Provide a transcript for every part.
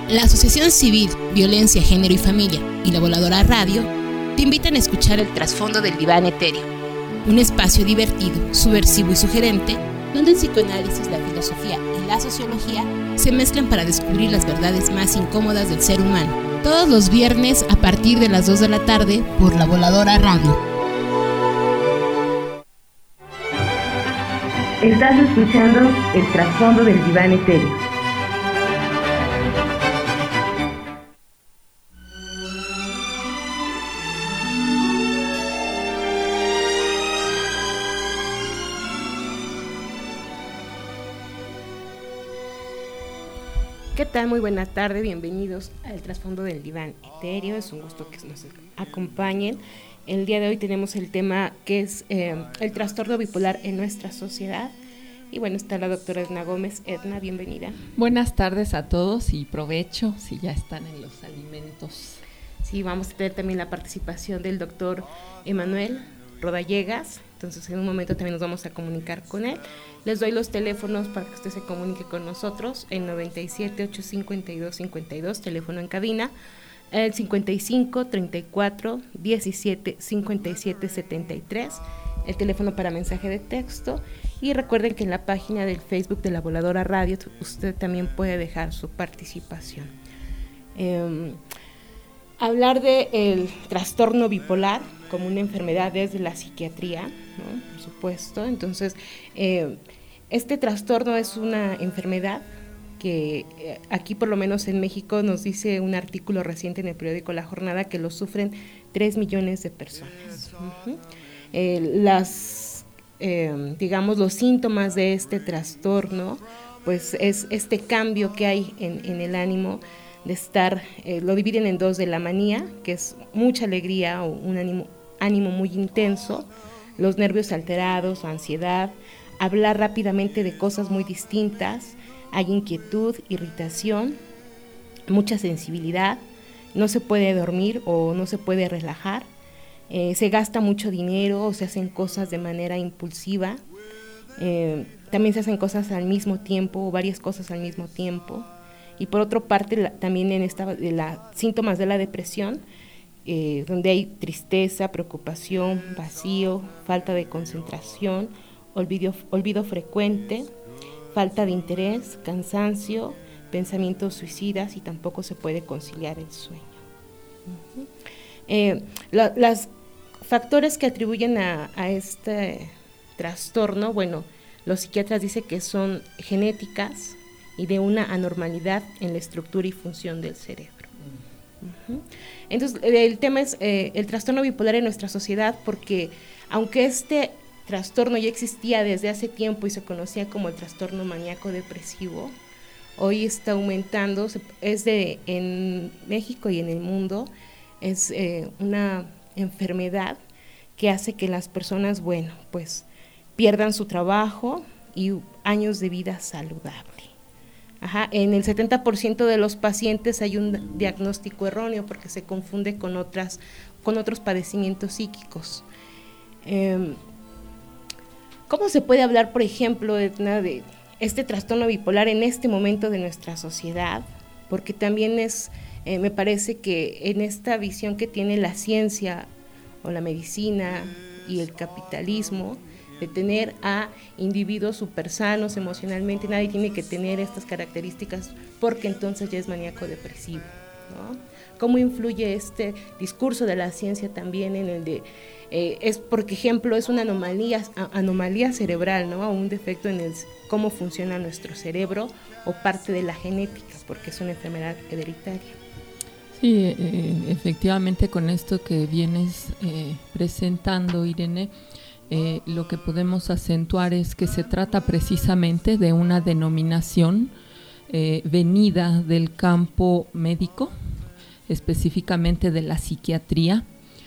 La Asociación Civil Violencia, Género y Familia y La Voladora Radio te invitan a escuchar el trasfondo del diván etéreo, un espacio divertido, subversivo y sugerente, donde el psicoanálisis, la filosofía y la sociología se mezclan para descubrir las verdades más incómodas del ser humano. Todos los viernes a partir de las 2 de la tarde por La Voladora Radio. Estás escuchando el trasfondo del diván etéreo. ¿Qué tal? Muy buena tarde, bienvenidos al trasfondo del diván etéreo, es un gusto que nos acompañen. El día de hoy tenemos el tema que es el trastorno bipolar en nuestra sociedad. Y bueno, está la doctora Edna Gómez. Edna, bienvenida. Buenas tardes a todos y provecho si ya están en los alimentos. Sí, vamos a tener también la participación del doctor Emanuel Rodallegas. Entonces en un momento también nos vamos a comunicar con él. Les doy los teléfonos para que usted se comunique con nosotros, el 97-852-52, teléfono en cabina, el 55-34-17-57-73, el teléfono para mensaje de texto. Y recuerden que en la página del Facebook de La Voladora Radio usted también puede dejar su participación. Hablar del trastorno bipolar como una enfermedad desde la psiquiatría, ¿no? Por supuesto. Entonces, este trastorno es una enfermedad que aquí, por lo menos en México, nos dice un artículo reciente en el periódico La Jornada que lo sufren 3 millones de personas. Digamos, los síntomas de este trastorno, pues es este cambio que hay en el ánimo de estar, lo dividen en dos, de la manía, que es mucha alegría o un ánimo muy intenso, los nervios alterados o ansiedad, hablar rápidamente de cosas muy distintas, hay inquietud, irritación, mucha sensibilidad, no se puede dormir o no se puede relajar, se gasta mucho dinero o se hacen cosas de manera impulsiva, también se hacen cosas al mismo tiempo o varias cosas al mismo tiempo. Y por otra parte, también en síntomas de la depresión, donde hay tristeza, preocupación, vacío, falta de concentración, olvido frecuente, falta de interés, cansancio, pensamientos suicidas y tampoco se puede conciliar el sueño. Los factores que atribuyen a este trastorno, bueno, los psiquiatras dicen que son genéticas y de una anormalidad en la estructura y función del cerebro. Entonces, el tema es el trastorno bipolar en nuestra sociedad, porque aunque este trastorno ya existía desde hace tiempo y se conocía como el trastorno maníaco depresivo, hoy está aumentando, en México y en el mundo, es una enfermedad que hace que las personas, bueno, pues pierdan su trabajo y años de vida saludable. En el 70% de los pacientes hay un diagnóstico erróneo porque se confunde con otros padecimientos psíquicos. ¿Cómo se puede hablar, por ejemplo, Edna, de este trastorno bipolar en este momento de nuestra sociedad? Porque también me parece que en esta visión que tiene la ciencia o la medicina y el capitalismo, de tener a individuos súper sanos emocionalmente, nadie tiene que tener estas características porque entonces ya es maníaco depresivo, ¿no? ¿Cómo influye este discurso de la ciencia también en el de, por ejemplo, es una anomalía cerebral, ¿no? O un defecto en cómo funciona nuestro cerebro o parte de la genética, porque es una enfermedad hereditaria? Sí, efectivamente, con esto que vienes presentando, Irene, lo que podemos acentuar es que se trata precisamente de una denominación venida del campo médico, específicamente de la psiquiatría,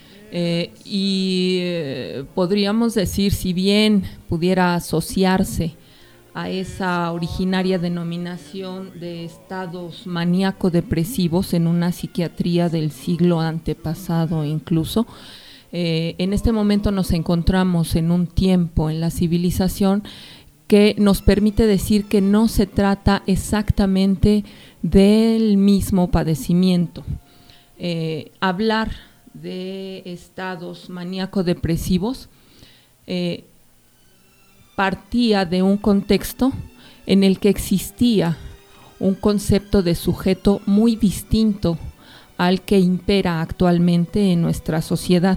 podríamos decir, si bien pudiera asociarse a esa originaria denominación de estados maníaco-depresivos en una psiquiatría del siglo antepasado incluso, en este momento nos encontramos en un tiempo en la civilización que nos permite decir que no se trata exactamente del mismo padecimiento. Hablar de estados maníaco-depresivos partía de un contexto en el que existía un concepto de sujeto muy distinto al que impera actualmente en nuestra sociedad.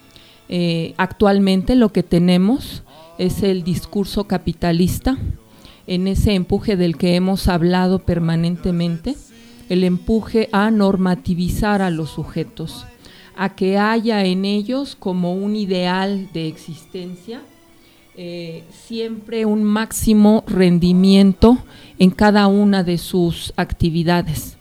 Actualmente lo que tenemos es el discurso capitalista, en ese empuje del que hemos hablado permanentemente, el empuje a normativizar a los sujetos, a que haya en ellos como un ideal de existencia, siempre un máximo rendimiento en cada una de sus actividades.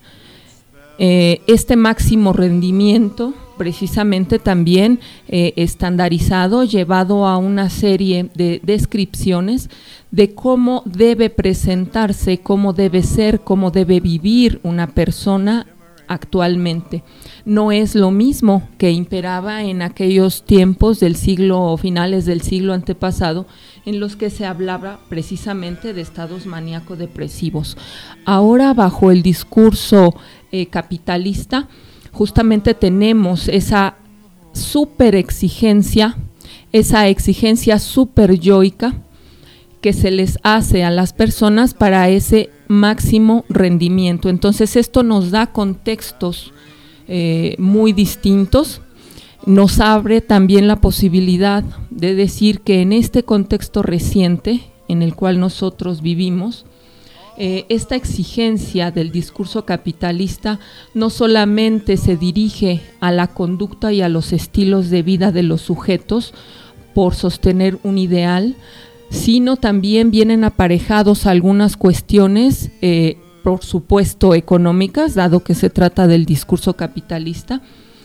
Este máximo rendimiento precisamente también estandarizado, llevado a una serie de descripciones de cómo debe presentarse, cómo debe ser, cómo debe vivir una persona actualmente. No es lo mismo que imperaba en aquellos tiempos del siglo, finales del siglo antepasado, en los que se hablaba precisamente de estados maníaco-depresivos. Ahora, bajo el discurso capitalista, justamente tenemos esa superexigencia, esa exigencia superyoica que se les hace a las personas para ese máximo rendimiento. Entonces esto nos da contextos muy distintos, nos abre también la posibilidad de decir que en este contexto reciente en el cual nosotros vivimos, esta exigencia del discurso capitalista no solamente se dirige a la conducta y a los estilos de vida de los sujetos por sostener un ideal, sino también vienen aparejados algunas cuestiones, por supuesto económicas, dado que se trata del discurso capitalista,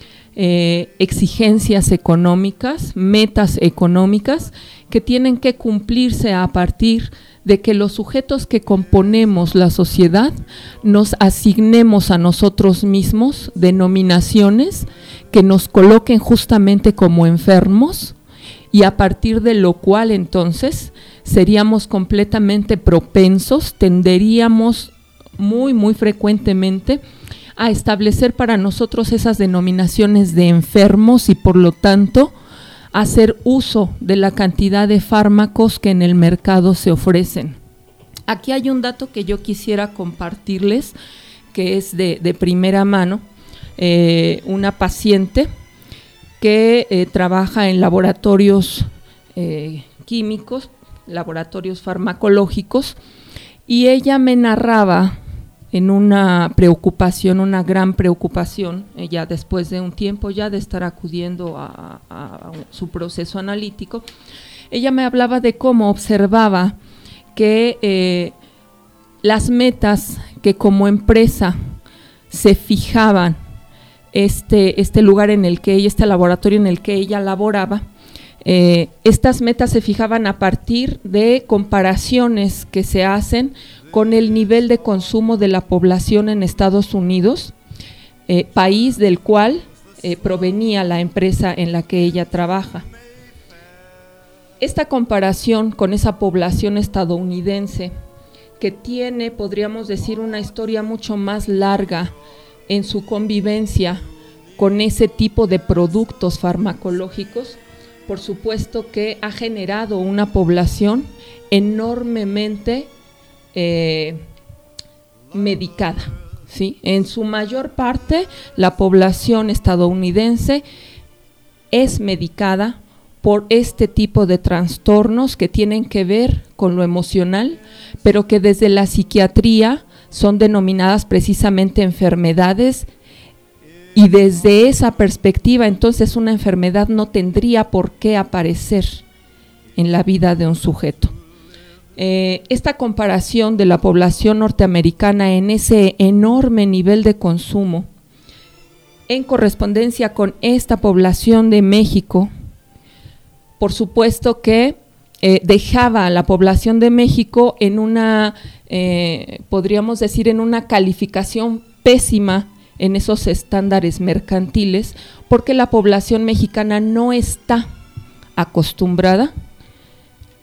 exigencias económicas, metas económicas que tienen que cumplirse a partir de que los sujetos que componemos la sociedad nos asignemos a nosotros mismos denominaciones que nos coloquen justamente como enfermos, y a partir de lo cual entonces seríamos completamente propensos, tenderíamos muy frecuentemente a establecer para nosotros esas denominaciones de enfermos y por lo tanto hacer uso de la cantidad de fármacos que en el mercado se ofrecen. Aquí hay un dato que yo quisiera compartirles, que es de primera mano. Una paciente que trabaja en laboratorios químicos, laboratorios farmacológicos, y ella me narraba en una preocupación, una gran preocupación, ella después de un tiempo ya de estar acudiendo a su proceso analítico, ella me hablaba de cómo observaba que las metas que como empresa se fijaban, este lugar en el que ella, este laboratorio en el que ella laboraba, estas metas se fijaban a partir de comparaciones que se hacen con el nivel de consumo de la población en Estados Unidos, país del cual provenía la empresa en la que ella trabaja. Esta comparación con esa población estadounidense, que tiene, podríamos decir, una historia mucho más larga en su convivencia con ese tipo de productos farmacológicos, por supuesto que ha generado una población enormemente medicada, ¿sí? En su mayor parte, la población estadounidense es medicada por este tipo de trastornos que tienen que ver con lo emocional, pero que desde la psiquiatría son denominadas precisamente enfermedades, y desde esa perspectiva entonces una enfermedad no tendría por qué aparecer en la vida de un sujeto. Esta comparación de la población norteamericana en ese enorme nivel de consumo, en correspondencia con esta población de México, por supuesto que dejaba a la población de México en una, podríamos decir, en una calificación pésima en esos estándares mercantiles, porque la población mexicana no está acostumbrada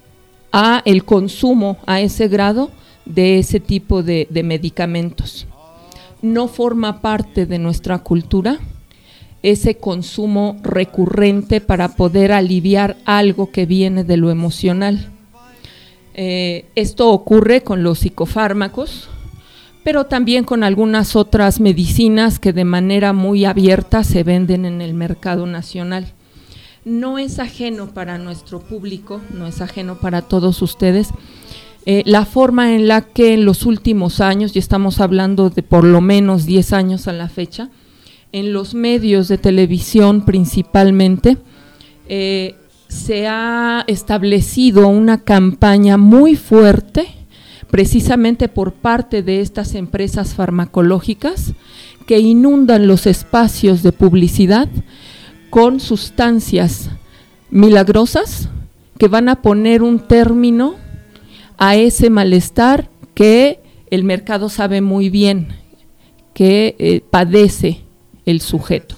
a el consumo a ese grado de ese tipo de medicamentos. No forma parte de nuestra cultura ese consumo recurrente para poder aliviar algo que viene de lo emocional. Esto ocurre con los psicofármacos, pero también con algunas otras medicinas que de manera muy abierta se venden en el mercado nacional. No es ajeno para nuestro público, no es ajeno para todos ustedes, la forma en la que en los últimos años, y estamos hablando de por lo menos 10 años a la fecha, en los medios de televisión principalmente, se ha establecido una campaña muy fuerte, precisamente por parte de estas empresas farmacológicas, que inundan los espacios de publicidad con sustancias milagrosas que van a poner un término a ese malestar que el mercado sabe muy bien que padece el sujeto.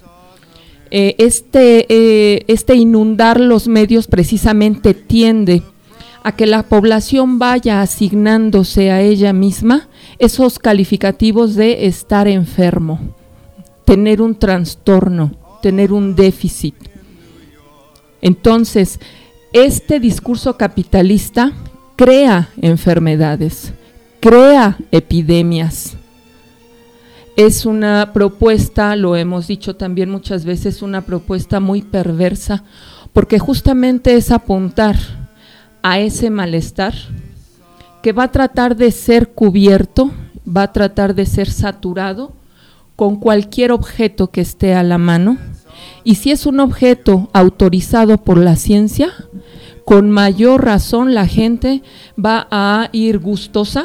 Este inundar los medios precisamente tiende a que la población vaya asignándose a ella misma esos calificativos de estar enfermo, tener un trastorno, tener un déficit. Entonces, este discurso capitalista crea enfermedades, crea epidemias. Es una propuesta, lo hemos dicho también muchas veces, una propuesta muy perversa, porque justamente es apuntar a ese malestar que va a tratar de ser cubierto, va a tratar de ser saturado con cualquier objeto que esté a la mano, y si es un objeto autorizado por la ciencia, con mayor razón la gente va a ir gustosa,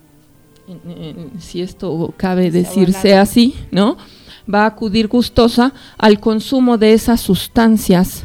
si esto cabe decirse así, ¿no? Va a acudir gustosa al consumo de esas sustancias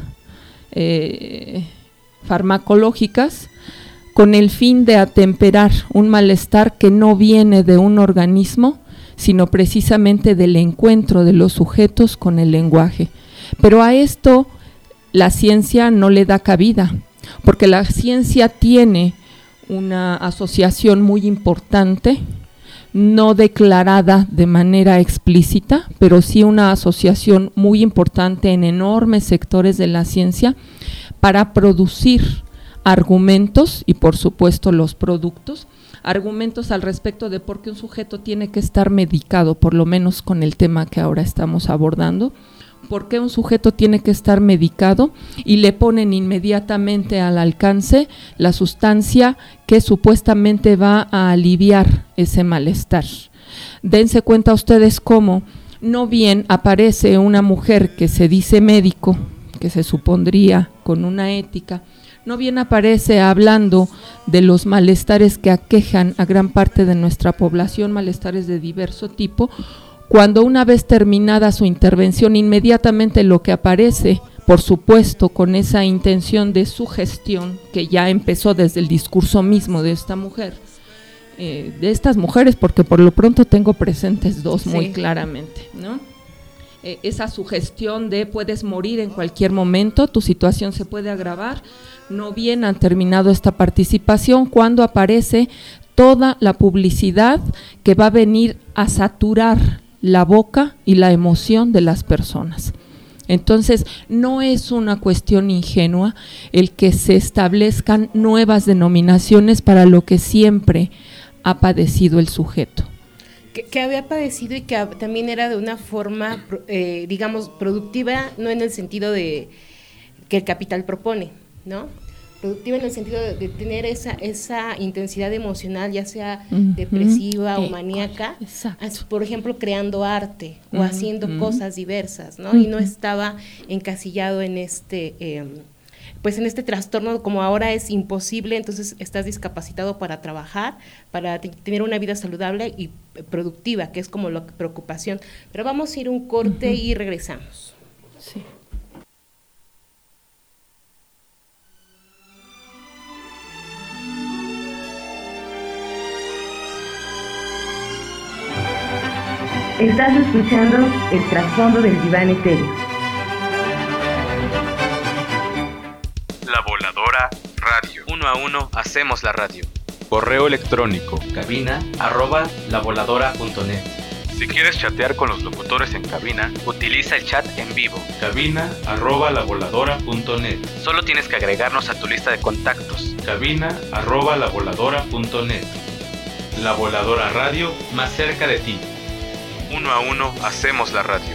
farmacológicas con el fin de atemperar un malestar que no viene de un organismo, sino precisamente del encuentro de los sujetos con el lenguaje. Pero a esto la ciencia no le da cabida, porque la ciencia tiene una asociación muy importante, no declarada de manera explícita, pero sí una asociación muy importante en enormes sectores de la ciencia para producir argumentos y por supuesto los productos, argumentos al respecto de por qué un sujeto tiene que estar medicado, por lo menos con el tema que ahora estamos abordando, por qué un sujeto tiene que estar medicado, y le ponen inmediatamente al alcance la sustancia que supuestamente va a aliviar ese malestar. Dense cuenta ustedes cómo no bien aparece una mujer que se dice médico, que se supondría con una ética, no bien aparece hablando de los malestares que aquejan a gran parte de nuestra población, malestares de diverso tipo, cuando una vez terminada su intervención, inmediatamente lo que aparece, por supuesto con esa intención de sugestión que ya empezó desde el discurso mismo de esta mujer, de estas mujeres, porque por lo pronto tengo presentes dos muy claramente, ¿no? Esa sugestión de puedes morir en cualquier momento, tu situación se puede agravar. No bien han terminado esta participación cuando aparece toda la publicidad que va a venir a saturar la boca y la emoción de las personas. Entonces, no es una cuestión ingenua el que se establezcan nuevas denominaciones para lo que siempre ha padecido el sujeto. Que había padecido y que también era de una forma, digamos, productiva, no en el sentido de que el capital propone, ¿no? Productiva en el sentido de tener esa intensidad emocional, ya sea depresiva o maníaca, por ejemplo, creando arte o haciendo cosas diversas, ¿no? Y no estaba encasillado en pues en este trastorno, como ahora es imposible, entonces estás discapacitado para trabajar, para tener una vida saludable y productiva, que es como la preocupación. Pero vamos a ir un corte y regresamos. Sí. Estás escuchando El Trasfondo del Diván Etéreo. La Voladora Radio. 1 Uno a uno hacemos la radio. Correo electrónico cabina@lavoladora.net. Si quieres chatear con los locutores en cabina, Utiliza el chat en vivo. cabina@lavoladora.net. Solo tienes que agregarnos a tu lista de contactos. cabina@lavoladora.net. La Voladora Radio, más cerca de ti. Uno a uno hacemos la radio.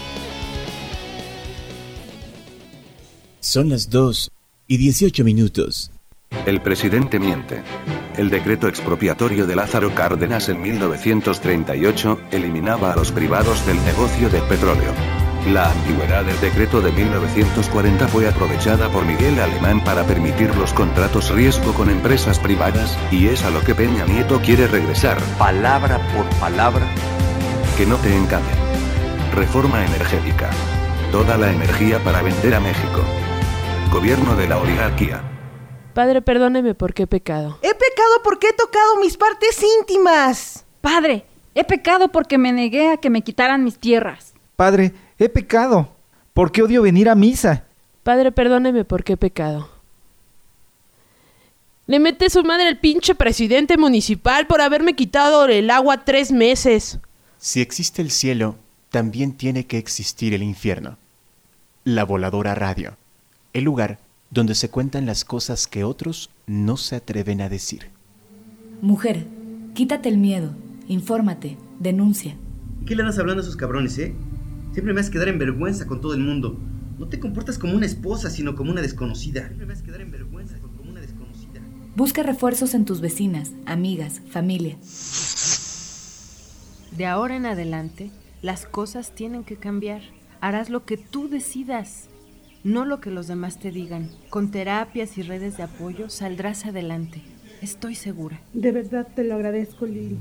Son las 2:18. El presidente miente. El decreto expropiatorio de Lázaro Cárdenas en 1938 eliminaba a los privados del negocio del petróleo. La antigüedad del decreto de 1940 fue aprovechada por Miguel Alemán para permitir los contratos riesgo con empresas privadas, y es a lo que Peña Nieto quiere regresar, palabra por palabra. Que no te engañen. Reforma energética. Toda la energía para vender a México. Gobierno de la oligarquía. Padre, perdóneme porque he pecado. He pecado porque he tocado mis partes íntimas. Padre, he pecado porque me negué a que me quitaran mis tierras. Padre, he pecado porque odio venir a misa. Padre, perdóneme porque he pecado. Le mete su madre al pinche presidente municipal por haberme quitado el agua 3 meses. Si existe el cielo, también tiene que existir el infierno. La Voladora Radio, el lugar donde se cuentan las cosas que otros no se atreven a decir. Mujer, quítate el miedo, infórmate, denuncia. ¿Qué le andas hablando a esos cabrones, Siempre me haces quedar en vergüenza con todo el mundo. No te comportas como una esposa, sino como una desconocida. Siempre me haces quedar en vergüenza como una desconocida. Busca refuerzos en tus vecinas, amigas, familia. De ahora en adelante, las cosas tienen que cambiar. Harás lo que tú decidas, no lo que los demás te digan. Con terapias y redes de apoyo saldrás adelante. Estoy segura. De verdad te lo agradezco, Lili.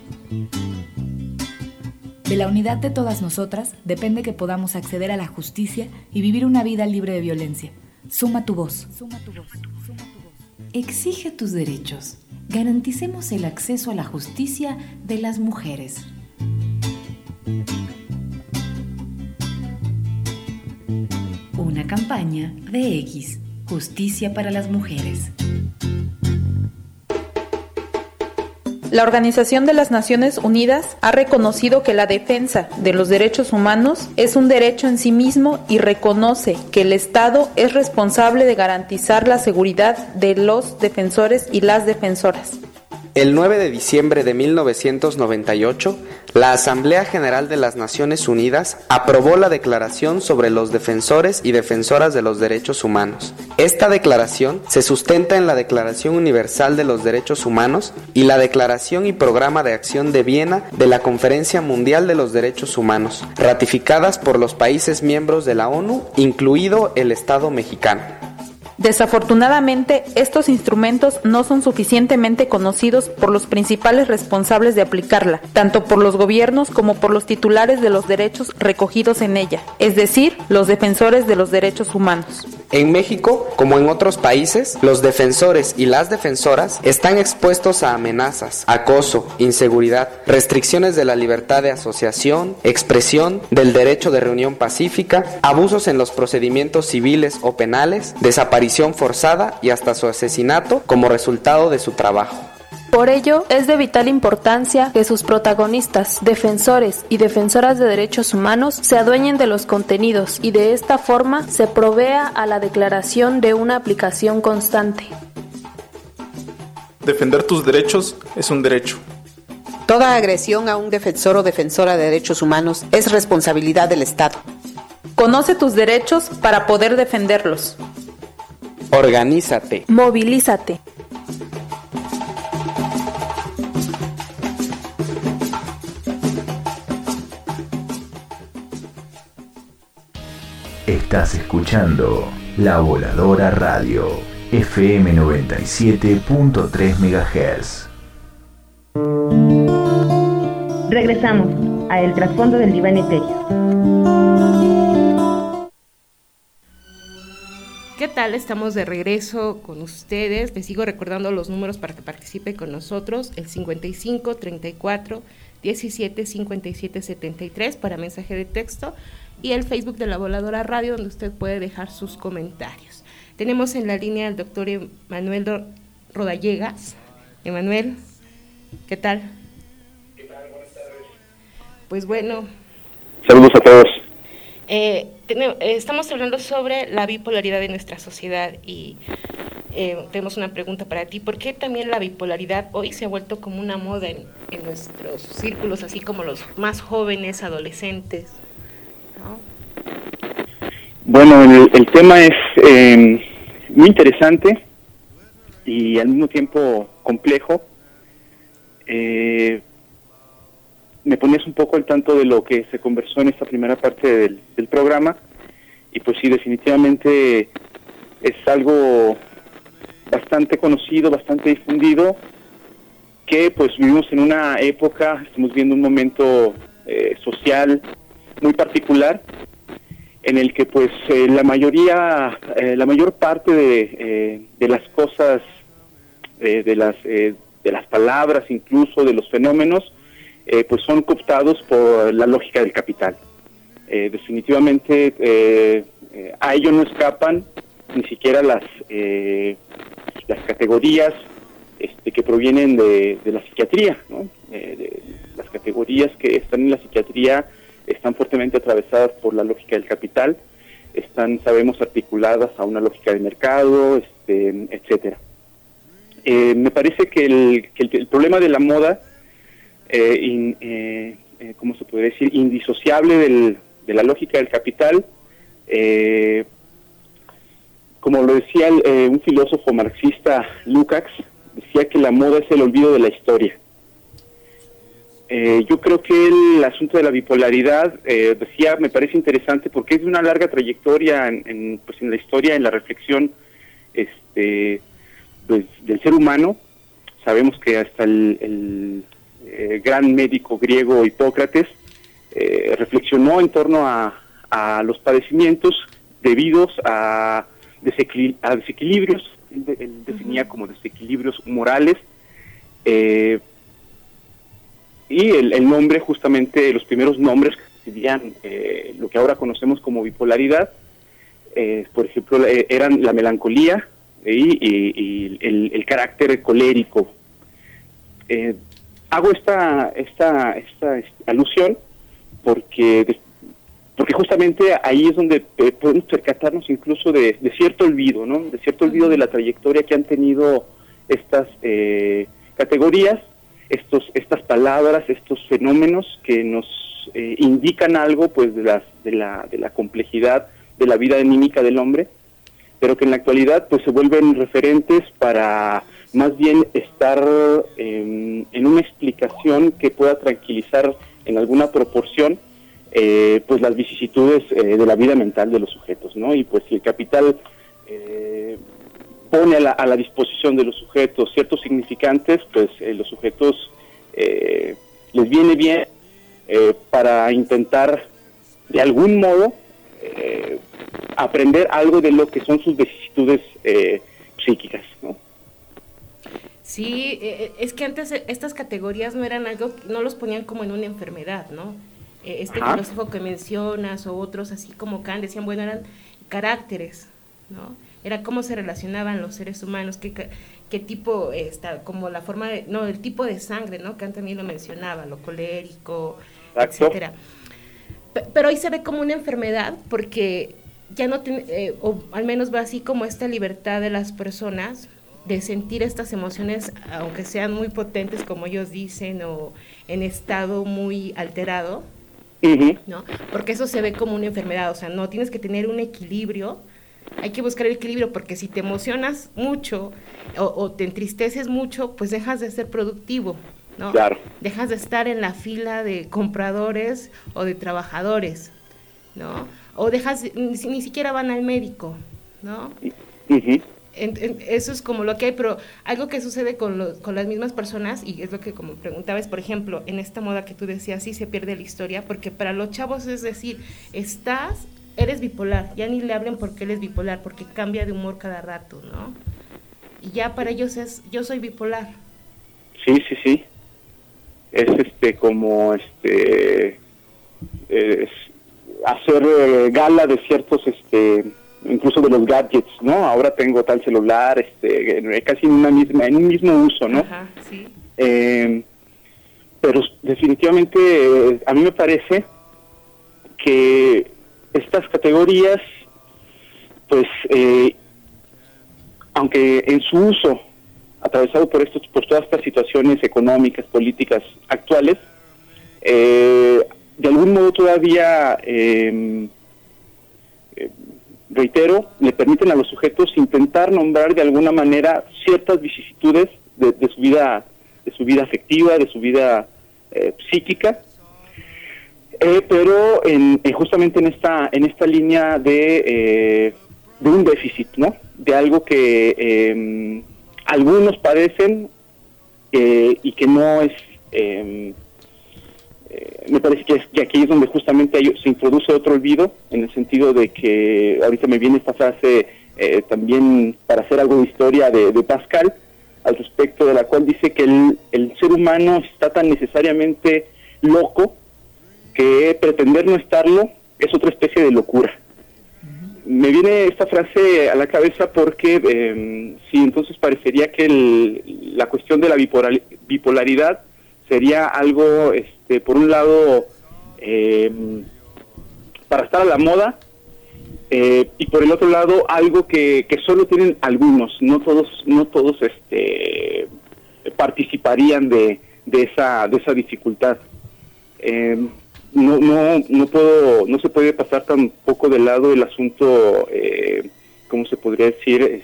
De la unidad de todas nosotras depende que podamos acceder a la justicia y vivir una vida libre de violencia. Suma tu voz. Suma tu voz. Suma tu voz. Exige tus derechos. Garanticemos el acceso a la justicia de las mujeres. Una campaña de X, Justicia para las Mujeres. La Organización de las Naciones Unidas ha reconocido que la defensa de los derechos humanos es un derecho en sí mismo y reconoce que el Estado es responsable de garantizar la seguridad de los defensores y las defensoras. El 9 de diciembre de 1998, la Asamblea General de las Naciones Unidas aprobó la Declaración sobre los Defensores y Defensoras de los Derechos Humanos. Esta declaración se sustenta en la Declaración Universal de los Derechos Humanos y la Declaración y Programa de Acción de Viena de la Conferencia Mundial de los Derechos Humanos, ratificadas por los países miembros de la ONU, incluido el Estado mexicano. Desafortunadamente, estos instrumentos no son suficientemente conocidos por los principales responsables de aplicarla, tanto por los gobiernos como por los titulares de los derechos recogidos en ella, es decir, los defensores de los derechos humanos. En México, como en otros países, los defensores y las defensoras están expuestos a amenazas, acoso, inseguridad, restricciones de la libertad de asociación, expresión, del derecho de reunión pacífica, abusos en los procedimientos civiles o penales, desaparición forzada y hasta su asesinato como resultado de su trabajo. Por ello, es de vital importancia que sus protagonistas, defensores y defensoras de derechos humanos se adueñen de los contenidos y de esta forma se provea a la declaración de una aplicación constante. Defender tus derechos es un derecho. Toda agresión a un defensor o defensora de derechos humanos es responsabilidad del Estado. Conoce tus derechos para poder defenderlos. Organízate. Movilízate. Estás escuchando La Voladora Radio, FM 97.3 MHz. Regresamos a El Trasfondo del Diván Etéreo. ¿Qué tal? Estamos de regreso con ustedes. Les sigo recordando los números para que participe con nosotros. El 55 34 17 57 73 para mensaje de texto y el Facebook de La Voladora Radio, donde usted puede dejar sus comentarios. Tenemos en la línea al doctor Emanuel Rodallegas. Emanuel, ¿qué tal? ¿Qué tal? Buenas tardes. Pues bueno. Saludos a todos. Estamos hablando sobre la bipolaridad de nuestra sociedad y tenemos una pregunta para ti. ¿Por qué también la bipolaridad hoy se ha vuelto como una moda en nuestros círculos, así como los más jóvenes, adolescentes, ¿no? Bueno, el tema es muy interesante y al mismo tiempo complejo. Me ponías un poco al tanto de lo que se conversó en esta primera parte del programa y pues sí, definitivamente es algo bastante conocido, bastante difundido, que pues vivimos en una época, estamos viendo un momento social muy particular en el que pues la mayor parte de las cosas, de las palabras, incluso de los fenómenos, pues son cooptados por la lógica del capital. Definitivamente a ello no escapan ni siquiera las categorías que provienen de la psiquiatría, ¿no? Las categorías que están en la psiquiatría están fuertemente atravesadas por la lógica del capital, sabemos, articuladas a una lógica de mercado, etcétera. Me parece que el problema de la moda, ¿cómo se puede decir?, indisociable de la lógica del capital, como lo decía un filósofo marxista, Lukács, decía que la moda es el olvido de la historia. Yo creo que el asunto de la bipolaridad, decía, me parece interesante porque es de una larga trayectoria en la historia, en la reflexión del ser humano. Sabemos que hasta el gran médico griego Hipócrates reflexionó en torno a los padecimientos debidos a desequilibrios, él definía como desequilibrios morales, y el nombre, justamente los primeros nombres que recibían lo que ahora conocemos como bipolaridad, por ejemplo, eran la melancolía y el carácter colérico. Hago esta alusión porque justamente ahí es donde podemos percatarnos incluso de cierto olvido, ¿no? De cierto olvido de la trayectoria que han tenido estas categorías, estas palabras, estos fenómenos que nos indican algo, pues, de la complejidad de la vida anímica del hombre, pero que en la actualidad pues se vuelven referentes para más bien estar en una explicación que pueda tranquilizar en alguna proporción pues las vicisitudes de la vida mental de los sujetos, ¿no? Y pues si el capital pone a la disposición de los sujetos ciertos significantes, pues los sujetos les viene bien para intentar de algún modo aprender algo de lo que son sus vicisitudes psíquicas, ¿no? Sí, es que antes estas categorías no eran algo, no los ponían como en una enfermedad, ¿no? Filósofo que mencionas o otros así como Kant decían, bueno, eran caracteres, ¿no? Era cómo se relacionaban los seres humanos, qué tipo, como la forma de, no, el tipo de sangre, ¿no? Kant también lo mencionaba, lo colérico, etcétera. Pero hoy se ve como una enfermedad porque ya no o al menos va así como esta libertad de las personas de sentir estas emociones, aunque sean muy potentes como ellos dicen, o en estado muy alterado, ¿no? Porque eso se ve como una enfermedad, o sea, no, tienes que tener un equilibrio, hay que buscar el equilibrio, porque si te emocionas mucho o te entristeces mucho, pues dejas de ser productivo, ¿no? Claro. Dejas de estar en la fila de compradores o de trabajadores, ¿no? O ni siquiera van al médico, ¿no? Eso es como lo que hay, pero algo que sucede con las mismas personas, y es lo que como preguntabas, por ejemplo, en esta moda que tú decías, sí se pierde la historia, porque para los chavos es decir, eres bipolar, ya ni le hablen porque él es bipolar, porque cambia de humor cada rato, ¿no? Y ya para ellos es, yo soy bipolar. Sí. Es como hacer gala de ciertos incluso de los gadgets, ¿no? Ahora tengo tal celular, casi en un mismo uso, ¿no? Ajá, sí. Pero definitivamente a mí me parece que estas categorías, pues, aunque en su uso, atravesado por todas estas situaciones económicas, políticas actuales, de algún modo todavía, reitero, le permiten a los sujetos intentar nombrar de alguna manera ciertas vicisitudes de su vida afectiva, de su vida psíquica, pero justamente en esta línea de un déficit, ¿no? De algo que algunos padecen y que no es, me parece que aquí es donde justamente se introduce otro olvido, en el sentido de que ahorita me viene esta frase también para hacer algo de historia de Pascal, al respecto de la cual dice que el ser humano está tan necesariamente loco que pretender no estarlo es otra especie de locura. Me viene esta frase a la cabeza porque sí, entonces parecería que la cuestión de la bipolaridad sería algo, por un lado, para estar a la moda, y por el otro lado algo que solo tienen algunos, no todos participarían de esa dificultad. No se puede pasar tampoco de lado el asunto, ¿cómo se podría decir?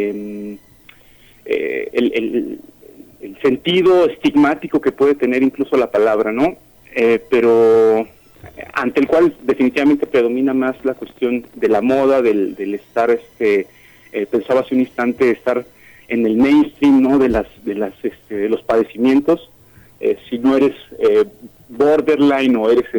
El sentido estigmático que puede tener incluso la palabra, ¿no? Pero ante el cual definitivamente predomina más la cuestión de la moda, del estar, pensaba hace un instante, estar en el mainstream, ¿no? de los padecimientos. Si no eres borderline o eres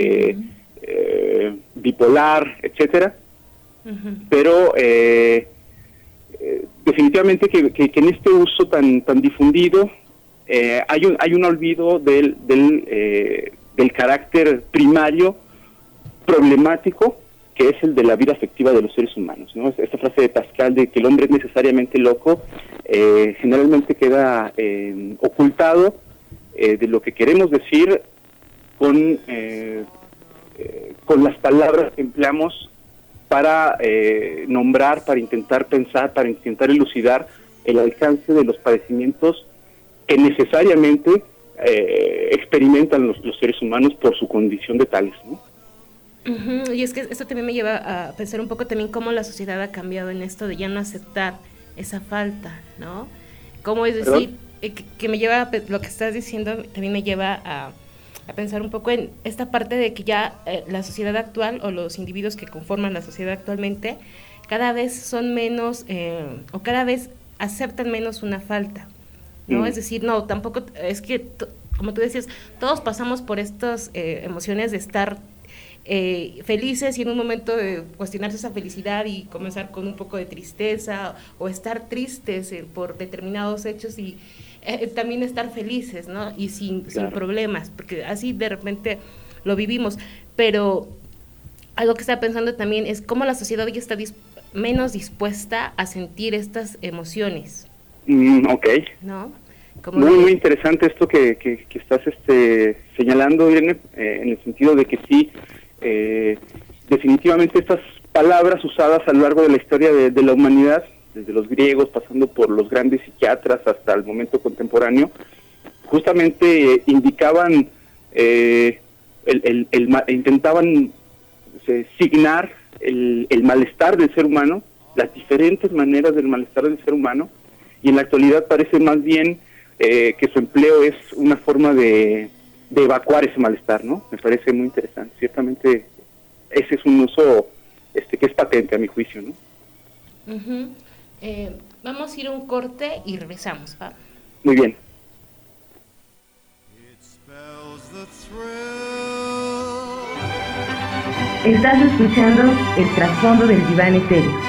bipolar, etcétera. Uh-huh. Pero definitivamente que en este uso tan difundido hay un olvido del carácter primario problemático que es el de la vida afectiva de los seres humanos, ¿no? Esta frase de Pascal de que el hombre es necesariamente loco generalmente queda ocultado de lo que queremos decir con las palabras que empleamos para nombrar, para intentar pensar, para intentar elucidar el alcance de los padecimientos que necesariamente experimentan los seres humanos por su condición de tales, ¿no? Uh-huh. Y es que esto también me lleva a pensar un poco también cómo la sociedad ha cambiado en esto de ya no aceptar esa falta, ¿no? Cómo es decir, que me lleva, lo que estás diciendo también me lleva a pensar un poco en esta parte de que ya la sociedad actual o los individuos que conforman la sociedad actualmente cada vez son menos o cada vez aceptan menos una falta, ¿no? Es decir, no, tampoco, es que, como tú decías, todos pasamos por estas emociones de estar felices y en un momento de cuestionarse esa felicidad y comenzar con un poco de tristeza o estar tristes por determinados hechos y también estar felices, ¿no? Y sin problemas, porque así de repente lo vivimos. Pero algo que estaba pensando también es cómo la sociedad hoy está menos dispuesta a sentir estas emociones. Ok. ¿No? Muy interesante esto que estás señalando, Irene, en el sentido de que sí, definitivamente estas palabras usadas a lo largo de la historia de la humanidad, desde los griegos, pasando por los grandes psiquiatras hasta el momento contemporáneo, justamente indicaban, intentaban signar el malestar del ser humano, las diferentes maneras del malestar del ser humano, y en la actualidad parece más bien que su empleo es una forma de evacuar ese malestar, ¿no? Me parece muy interesante. Ciertamente ese es un uso que es patente a mi juicio, ¿no? Uh-huh. Vamos a ir a un corte y regresamos, ¿va? Muy bien. Estás escuchando el trasfondo del diván etéreo.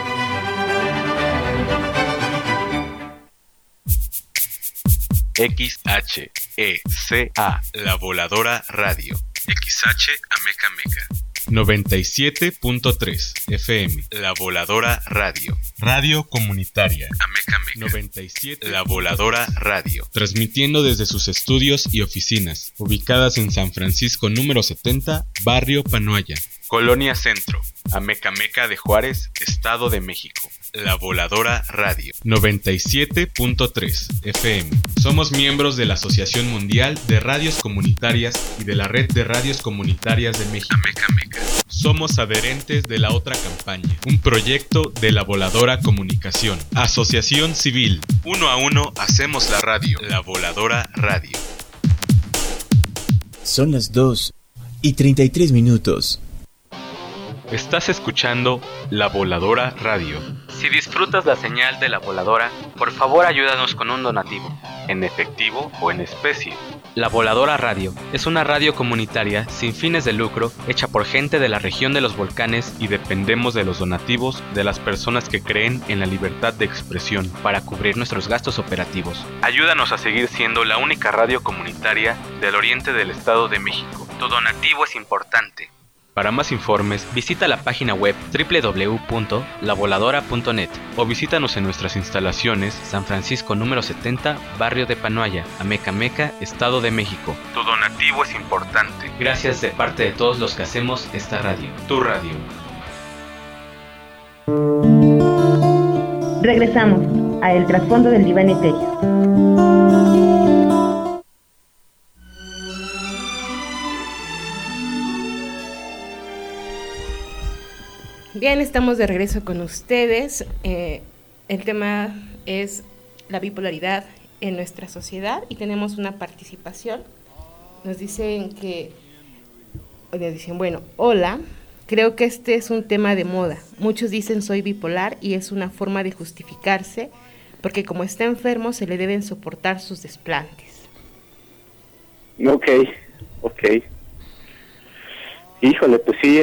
XHECA, La Voladora Radio. XH Ameca Meca. 97.3 FM. La Voladora Radio. Radio comunitaria. Ameca Meca. 97. La Voladora Radio. Transmitiendo desde sus estudios y oficinas, ubicadas en San Francisco número 70, Barrio Panoaya, Colonia Centro, Ameca Meca de Juárez, Estado de México. La Voladora Radio. 97.3 FM. Somos miembros de la Asociación Mundial de Radios Comunitarias y de la Red de Radios Comunitarias de México. Ameca Meca. Somos adherentes de la otra campaña, un proyecto de la Voladora Comunicación. Asociación Civil. 1 a 1 hacemos la radio. La Voladora Radio. Son las 2:33. Estás escuchando La Voladora Radio. Si disfrutas la señal de La Voladora, por favor ayúdanos con un donativo, en efectivo o en especie. La Voladora Radio es una radio comunitaria sin fines de lucro hecha por gente de la región de los volcanes y dependemos de los donativos de las personas que creen en la libertad de expresión para cubrir nuestros gastos operativos. Ayúdanos a seguir siendo la única radio comunitaria del oriente del Estado de México. Tu donativo es importante. Para más informes, visita la página web www.lavoladora.net o visítanos en nuestras instalaciones San Francisco número 70, Barrio de Panoaya, Ameca Meca, Estado de México. Tu donativo es importante. Gracias de parte de todos los que hacemos esta radio. Tu radio. Regresamos a El Trasfondo del Diván Etéreo. Bien, estamos de regreso con ustedes. El tema es la bipolaridad en nuestra sociedad y tenemos una participación. Nos dicen, bueno, hola, creo que este es un tema de moda. Muchos dicen soy bipolar y es una forma de justificarse porque como está enfermo se le deben soportar sus desplantes. Ok. Híjole, pues sí,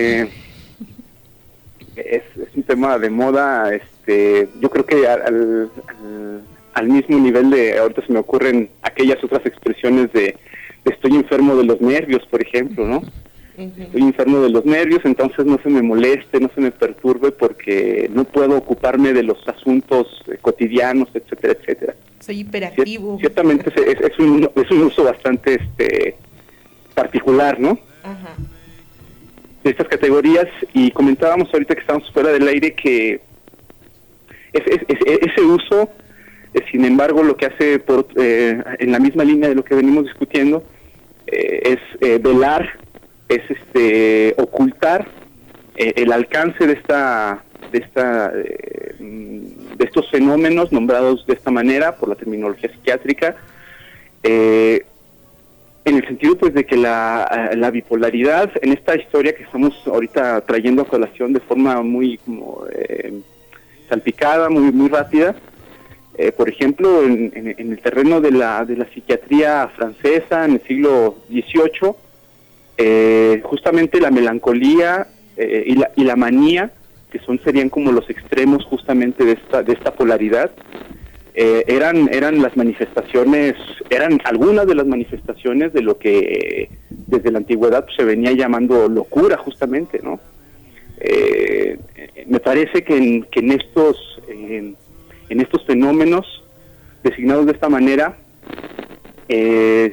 es un tema de moda, yo creo que al mismo nivel de, ahorita se me ocurren aquellas otras expresiones de estoy enfermo de los nervios, por ejemplo, ¿no? Uh-huh. Estoy enfermo de los nervios, entonces no se me moleste, no se me perturbe porque no puedo ocuparme de los asuntos cotidianos, etcétera, etcétera. Soy hiperactivo. Ciertamente es un uso bastante particular, ¿no? Ajá. De estas categorías, y comentábamos ahorita que estamos fuera del aire que ese uso, sin embargo, lo que hace en la misma línea de lo que venimos discutiendo, es velar, es ocultar el alcance de estos fenómenos nombrados de esta manera por la terminología psiquiátrica, en el sentido pues de que la bipolaridad en esta historia que estamos ahorita trayendo a colación de forma muy como salpicada, muy rápida, por ejemplo en el terreno de la psiquiatría francesa en el siglo XVIII, justamente la melancolía y la manía, que serían como los extremos justamente de esta polaridad, eran las manifestaciones, eran algunas de las manifestaciones de lo que desde la antigüedad pues, se venía llamando locura justamente, ¿no? Me parece que en estos fenómenos designados de esta manera se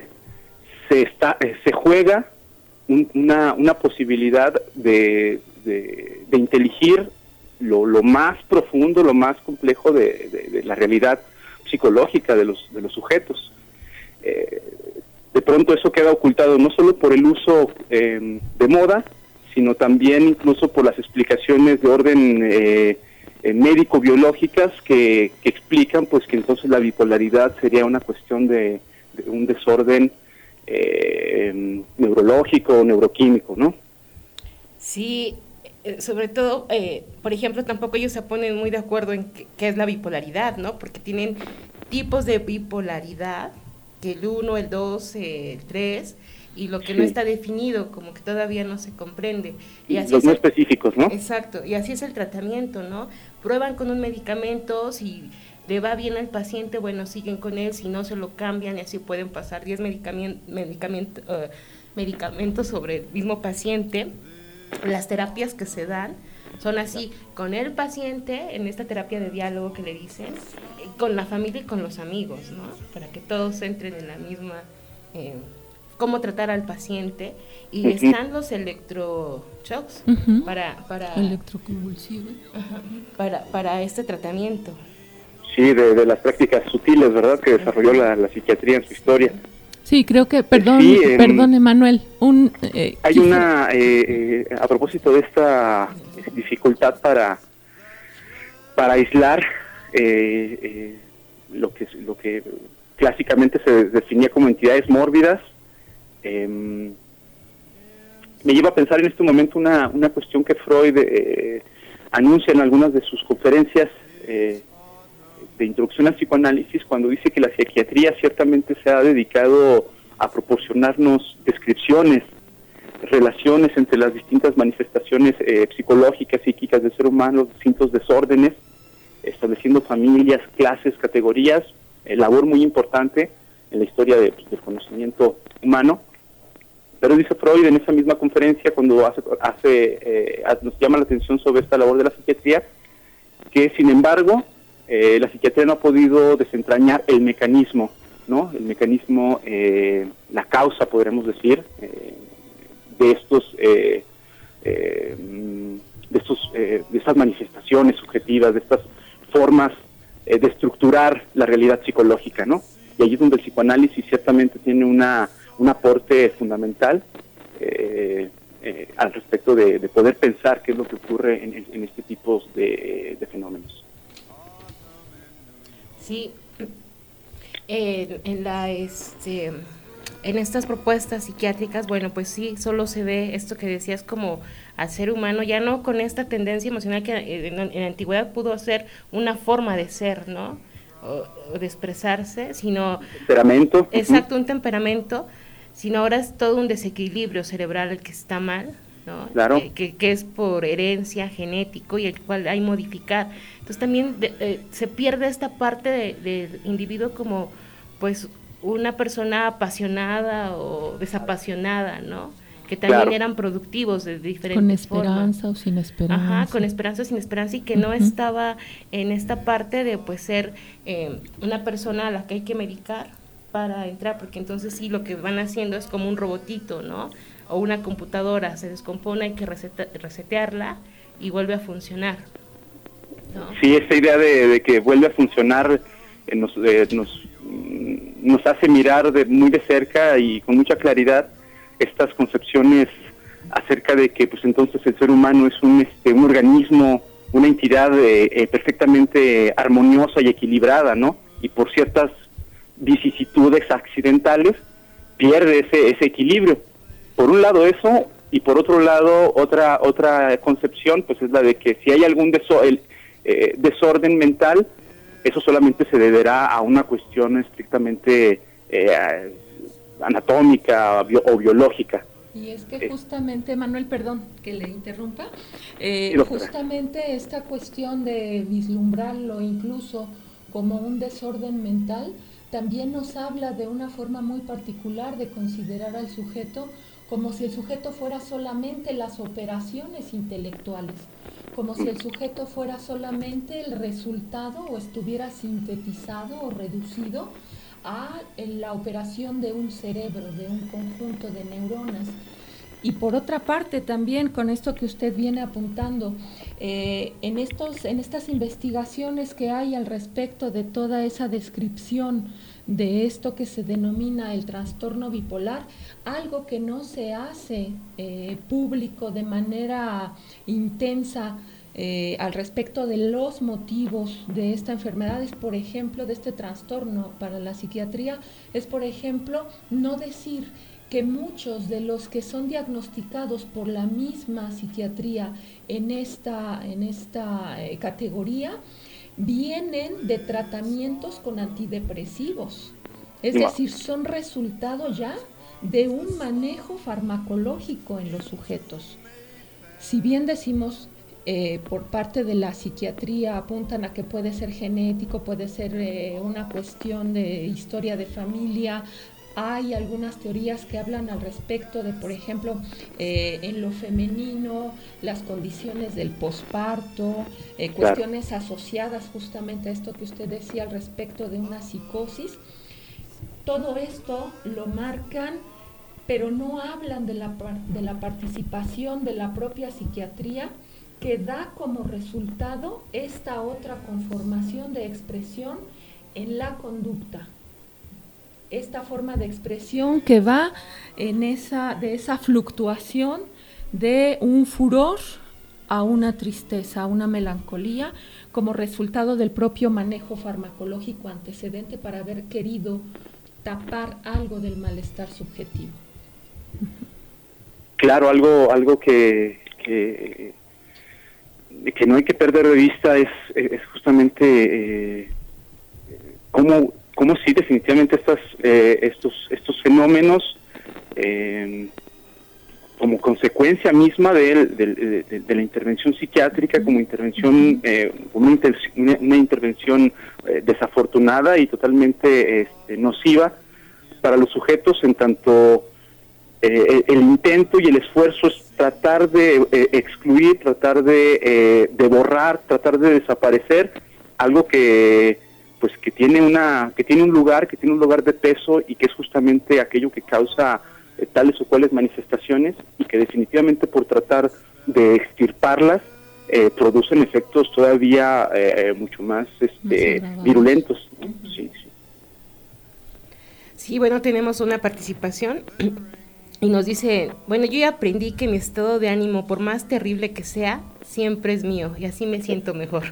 juega una posibilidad de inteligir lo más profundo, lo más complejo de la realidad psicológica de los sujetos. De pronto eso queda ocultado no solo por el uso de moda, sino también incluso por las explicaciones de orden médico-biológicas que explican pues que entonces la bipolaridad sería una cuestión de un desorden neurológico o neuroquímico, ¿no? Sí, sobre todo, por ejemplo, tampoco ellos se ponen muy de acuerdo en qué es la bipolaridad, ¿no? Porque tienen tipos de bipolaridad, que el 1, el 2, el 3, y lo que no está definido, como que todavía no se comprende. Y así los no específicos, ¿no? Exacto, y así es el tratamiento, ¿no? Prueban con un medicamento, si le va bien al paciente, bueno, siguen con él, si no se lo cambian, y así pueden pasar 10 medicamentos sobre el mismo paciente, las terapias que se dan son así, con el paciente, en esta terapia de diálogo que le dicen, con la familia y con los amigos, ¿no? Para que todos entren en la misma, cómo tratar al paciente. Y están los electroshocks para electroconvulsivos. Para este tratamiento. Sí, de las prácticas sutiles, ¿verdad? Que desarrolló la psiquiatría en su historia. Sí, creo que, perdón, Emanuel, hay una, a propósito de esta dificultad para aislar lo que clásicamente se definía como entidades mórbidas, me lleva a pensar en este momento una cuestión que Freud anuncia en algunas de sus conferencias de introducción al psicoanálisis, cuando dice que la psiquiatría ciertamente se ha dedicado a proporcionarnos descripciones, relaciones entre las distintas manifestaciones psicológicas, psíquicas del ser humano, distintos desórdenes, estableciendo familias, clases, categorías, labor muy importante en la historia del conocimiento humano. Pero dice Freud en esa misma conferencia, cuando nos llama la atención sobre esta labor de la psiquiatría, que sin embargo la psiquiatría no ha podido desentrañar el mecanismo, ¿no? El mecanismo, la causa, podríamos decir, de estas manifestaciones subjetivas, de estas formas de estructurar la realidad psicológica, ¿no? Y allí es donde el psicoanálisis ciertamente tiene un aporte fundamental al respecto de poder pensar qué es lo que ocurre en este tipo de fenómenos. Sí, en estas propuestas psiquiátricas, bueno, pues sí, solo se ve esto que decías como al ser humano, ya no con esta tendencia emocional que en la antigüedad pudo ser una forma de ser, ¿no? O de expresarse, sino... Temperamento. Exacto, un temperamento, sino ahora es todo un desequilibrio cerebral el que está mal, ¿no? Claro. Que es por herencia, genético, y el cual hay modificar. Entonces también se pierde esta parte del individuo como pues una persona apasionada o desapasionada, ¿no? Que también eran productivos de diferentes formas. Con esperanza o sin esperanza. Ajá, con esperanza o sin esperanza, y que no estaba en esta parte de pues ser una persona a la que hay que medicar para entrar, porque entonces sí, lo que van haciendo es como un robotito, ¿no? O una computadora, se descompone, hay que resetearla y vuelve a funcionar, ¿no? Sí, esa idea de que vuelve a funcionar nos hace mirar muy de cerca y con mucha claridad estas concepciones acerca de que pues entonces el ser humano es un organismo, una entidad perfectamente armoniosa y equilibrada, ¿no? Y por ciertas vicisitudes accidentales pierde ese equilibrio. Por un lado eso, y por otro lado otra concepción pues es la de que si hay algún desorden mental, eso solamente se deberá a una cuestión estrictamente anatómica o biológica. Y es que justamente, Manuel, perdón que le interrumpa, justamente esta cuestión de vislumbrarlo incluso como un desorden mental, también nos habla de una forma muy particular de considerar al sujeto como si el sujeto fuera solamente las operaciones intelectuales, como si el sujeto fuera solamente el resultado o estuviera sintetizado o reducido a la operación de un cerebro, de un conjunto de neuronas. Y por otra parte también, con esto que usted viene apuntando, en estas investigaciones que hay al respecto de toda esa descripción de esto que se denomina el trastorno bipolar, algo que no se hace público de manera intensa al respecto de los motivos de esta enfermedad, es por ejemplo, de este trastorno para la psiquiatría, es por ejemplo no decir que muchos de los que son diagnosticados por la misma psiquiatría en esta categoría vienen de tratamientos con antidepresivos, es decir, son resultado ya de un manejo farmacológico en los sujetos. Si bien decimos por parte de la psiquiatría apuntan a que puede ser genético, puede ser una cuestión de historia de familia, Hay algunas teorías que hablan al respecto de, por ejemplo, en lo femenino, las condiciones del posparto, cuestiones asociadas justamente a esto que usted decía al respecto de una psicosis. Todo esto lo marcan, pero no hablan de la participación de la propia psiquiatría, que da como resultado esta otra conformación de expresión en la conducta. Esta forma de expresión que va de esa fluctuación de un furor a una tristeza, a una melancolía, como resultado del propio manejo farmacológico antecedente para haber querido tapar algo del malestar subjetivo. Claro, algo que no hay que perder de vista es justamente cómo sí definitivamente estos fenómenos, como consecuencia misma de la intervención psiquiátrica, como intervención, una intervención desafortunada y totalmente nociva para los sujetos, en tanto el intento y el esfuerzo es tratar de excluir, tratar de borrar, tratar de desaparecer algo que tiene un lugar de peso, y que es justamente aquello que causa tales o cuales manifestaciones, y que definitivamente por tratar de extirparlas producen efectos todavía mucho más virulentos, ¿no? Sí. Sí, bueno, tenemos una participación y nos dice, bueno, yo ya aprendí que mi estado de ánimo, por más terrible que sea, siempre es mío, y así me siento mejor.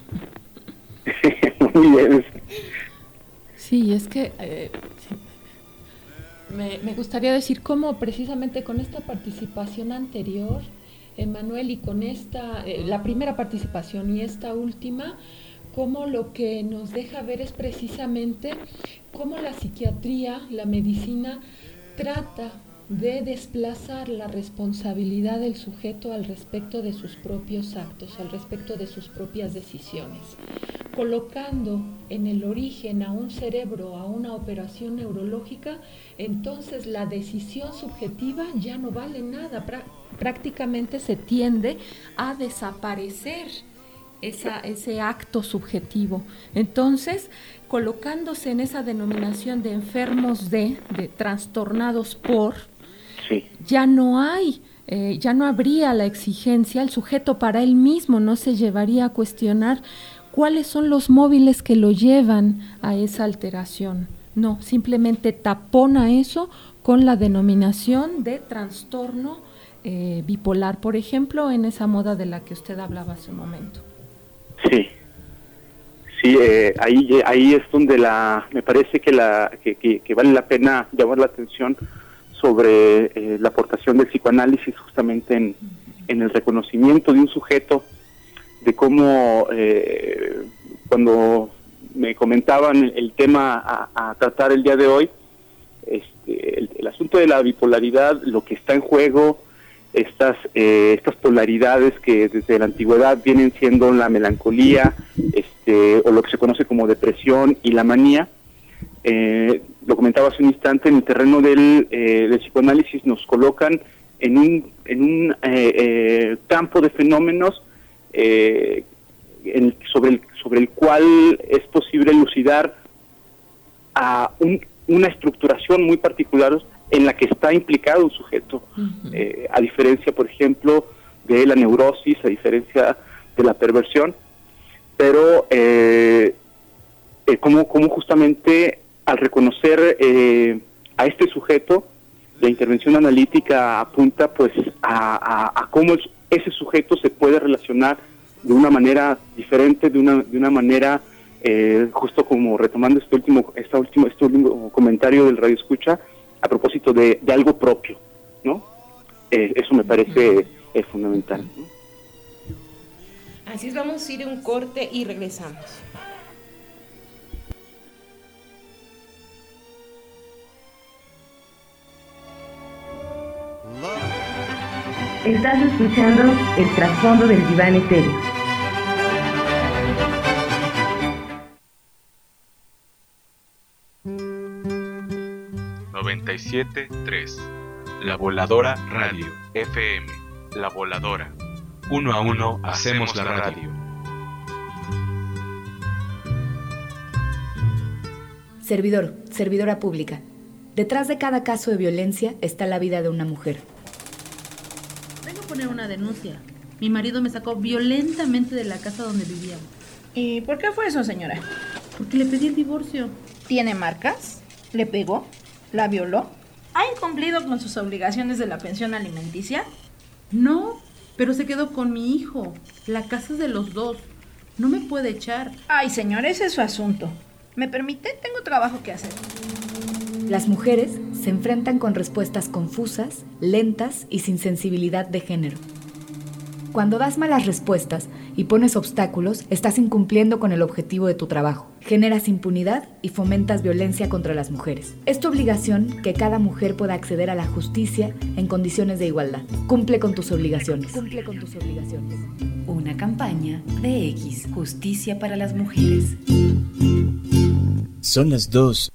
Muy bien. Sí, es que me gustaría decir cómo precisamente con esta participación anterior, Manuel, y con esta, la primera participación y esta última, cómo lo que nos deja ver es precisamente cómo la psiquiatría, la medicina, trata de desplazar la responsabilidad del sujeto al respecto de sus propios actos, al respecto de sus propias decisiones, colocando en el origen a un cerebro, a una operación neurológica. Entonces la decisión subjetiva ya no vale nada, prácticamente se tiende a desaparecer ese acto subjetivo. Entonces, colocándose en esa denominación de enfermos de trastornados por, sí, ya no habría la exigencia, el sujeto para él mismo no se llevaría a cuestionar cuáles son los móviles que lo llevan a esa alteración. No, simplemente tapona eso con la denominación de trastorno bipolar, por ejemplo, en esa moda de la que usted hablaba hace un momento. Sí, ahí es donde me parece que vale la pena llamar la atención sobre la aportación del psicoanálisis justamente en el reconocimiento de un sujeto, de cómo cuando me comentaban el tema a tratar el día de hoy, el asunto de la bipolaridad, lo que está en juego, estas polaridades que desde la antigüedad vienen siendo la melancolía, o lo que se conoce como depresión y la manía. Lo comentaba hace un instante, en el terreno del psicoanálisis nos colocan en un campo de fenómenos sobre el cual es posible elucidar a una estructuración muy particular en la que está implicado un sujeto, a diferencia, por ejemplo, de la neurosis, a diferencia de la perversión, pero como justamente al reconocer a este sujeto, la intervención analítica apunta pues a cómo ese sujeto se puede relacionar de una manera diferente, de una manera, justo como retomando este último comentario del Radio Escucha, a propósito de algo propio, ¿no? Eso me parece fundamental, ¿no? Así es, vamos a ir a un corte y regresamos. Estás escuchando El Trasfondo del Diván Etéreo. 97.3. La Voladora Radio FM. La Voladora. 1 a 1 hacemos la radio. Servidor, servidora pública. Detrás de cada caso de violencia está la vida de una mujer. Vengo a poner una denuncia. Mi marido me sacó violentamente de la casa donde vivíamos. ¿Y por qué fue eso, señora? Porque le pedí el divorcio. ¿Tiene marcas? ¿Le pegó? ¿La violó? ¿Ha incumplido con sus obligaciones de la pensión alimenticia? No, pero se quedó con mi hijo. La casa es de los dos. No me puede echar. Ay, señor, ese es su asunto. ¿Me permite? Tengo trabajo que hacer. Las mujeres se enfrentan con respuestas confusas, lentas y sin sensibilidad de género. Cuando das malas respuestas y pones obstáculos, estás incumpliendo con el objetivo de tu trabajo. Generas impunidad y fomentas violencia contra las mujeres. Es tu obligación que cada mujer pueda acceder a la justicia en condiciones de igualdad. Cumple con tus obligaciones. Cumple con tus obligaciones. Una campaña de X, Justicia para las Mujeres. Son las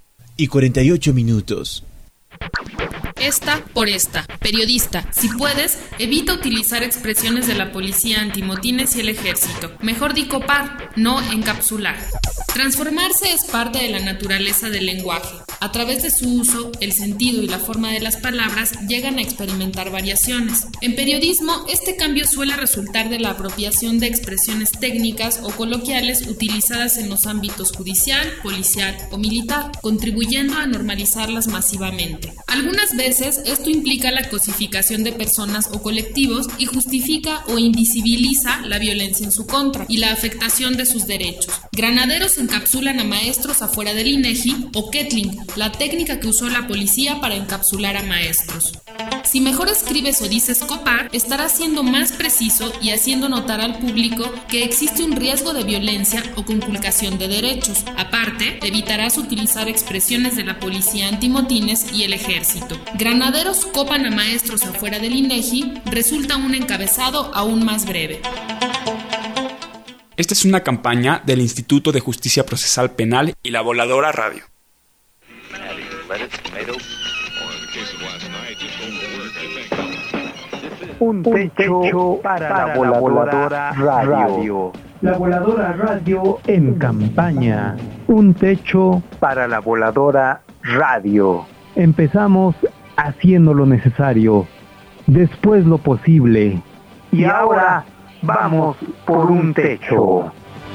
2:48. Esta por esta. Periodista, si puedes, evita utilizar expresiones de la policía antimotines y el ejército. Mejor di copar, no encapsular. Transformarse es parte de la naturaleza del lenguaje. A través de su uso, el sentido y la forma de las palabras llegan a experimentar variaciones. En periodismo, este cambio suele resultar de la apropiación de expresiones técnicas o coloquiales utilizadas en los ámbitos judicial, policial o militar, contribuyendo a normalizarlas masivamente. Algunas veces esto implica la cosificación de personas o colectivos y justifica o invisibiliza la violencia en su contra y la afectación de sus derechos. Granaderos encapsulan a maestros afuera del INEGI o Kettling, la técnica que usó la policía para encapsular a maestros. Si mejor escribes o dices copar, estarás siendo más preciso y haciendo notar al público que existe un riesgo de violencia o conculcación de derechos. Aparte, evitarás utilizar expresiones de la policía antimotines y el ejército. Granaderos copan a maestros afuera del INEGI resulta un encabezado aún más breve. Esta es una campaña del Instituto de Justicia Procesal Penal y La Voladora Radio. Un techo para la Voladora Radio. La Voladora Radio en campaña. Un techo para la Voladora Radio. Empezamos haciendo lo necesario, después lo posible, y ahora vamos por un techo.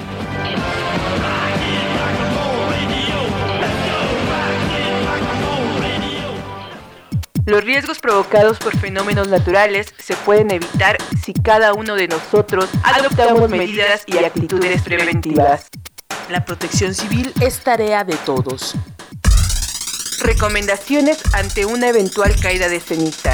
Los riesgos provocados por fenómenos naturales se pueden evitar si cada uno de nosotros adoptamos medidas y actitudes preventivas. La protección civil es tarea de todos. Recomendaciones ante una eventual caída de ceniza.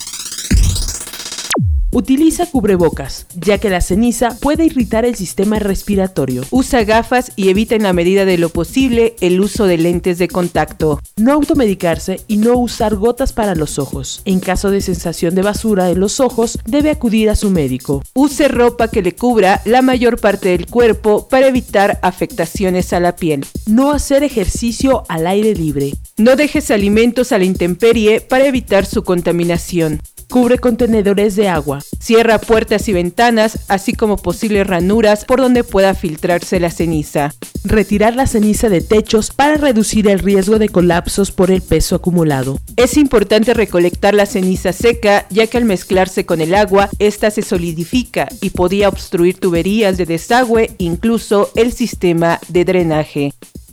Utiliza cubrebocas, ya que la ceniza puede irritar el sistema respiratorio. Usa gafas y evita en la medida de lo posible el uso de lentes de contacto. No automedicarse y no usar gotas para los ojos. En caso de sensación de basura en los ojos, debe acudir a su médico. Use ropa que le cubra la mayor parte del cuerpo para evitar afectaciones a la piel. No hacer ejercicio al aire libre. No dejes alimentos a la intemperie para evitar su contaminación. Cubre contenedores de agua. Cierra puertas y ventanas, así como posibles ranuras por donde pueda filtrarse la ceniza. Retirar la ceniza de techos para reducir el riesgo de colapsos por el peso acumulado. Es importante recolectar la ceniza seca, ya que al mezclarse con el agua, esta se solidifica y podía obstruir tuberías de desagüe, incluso el sistema de drenaje.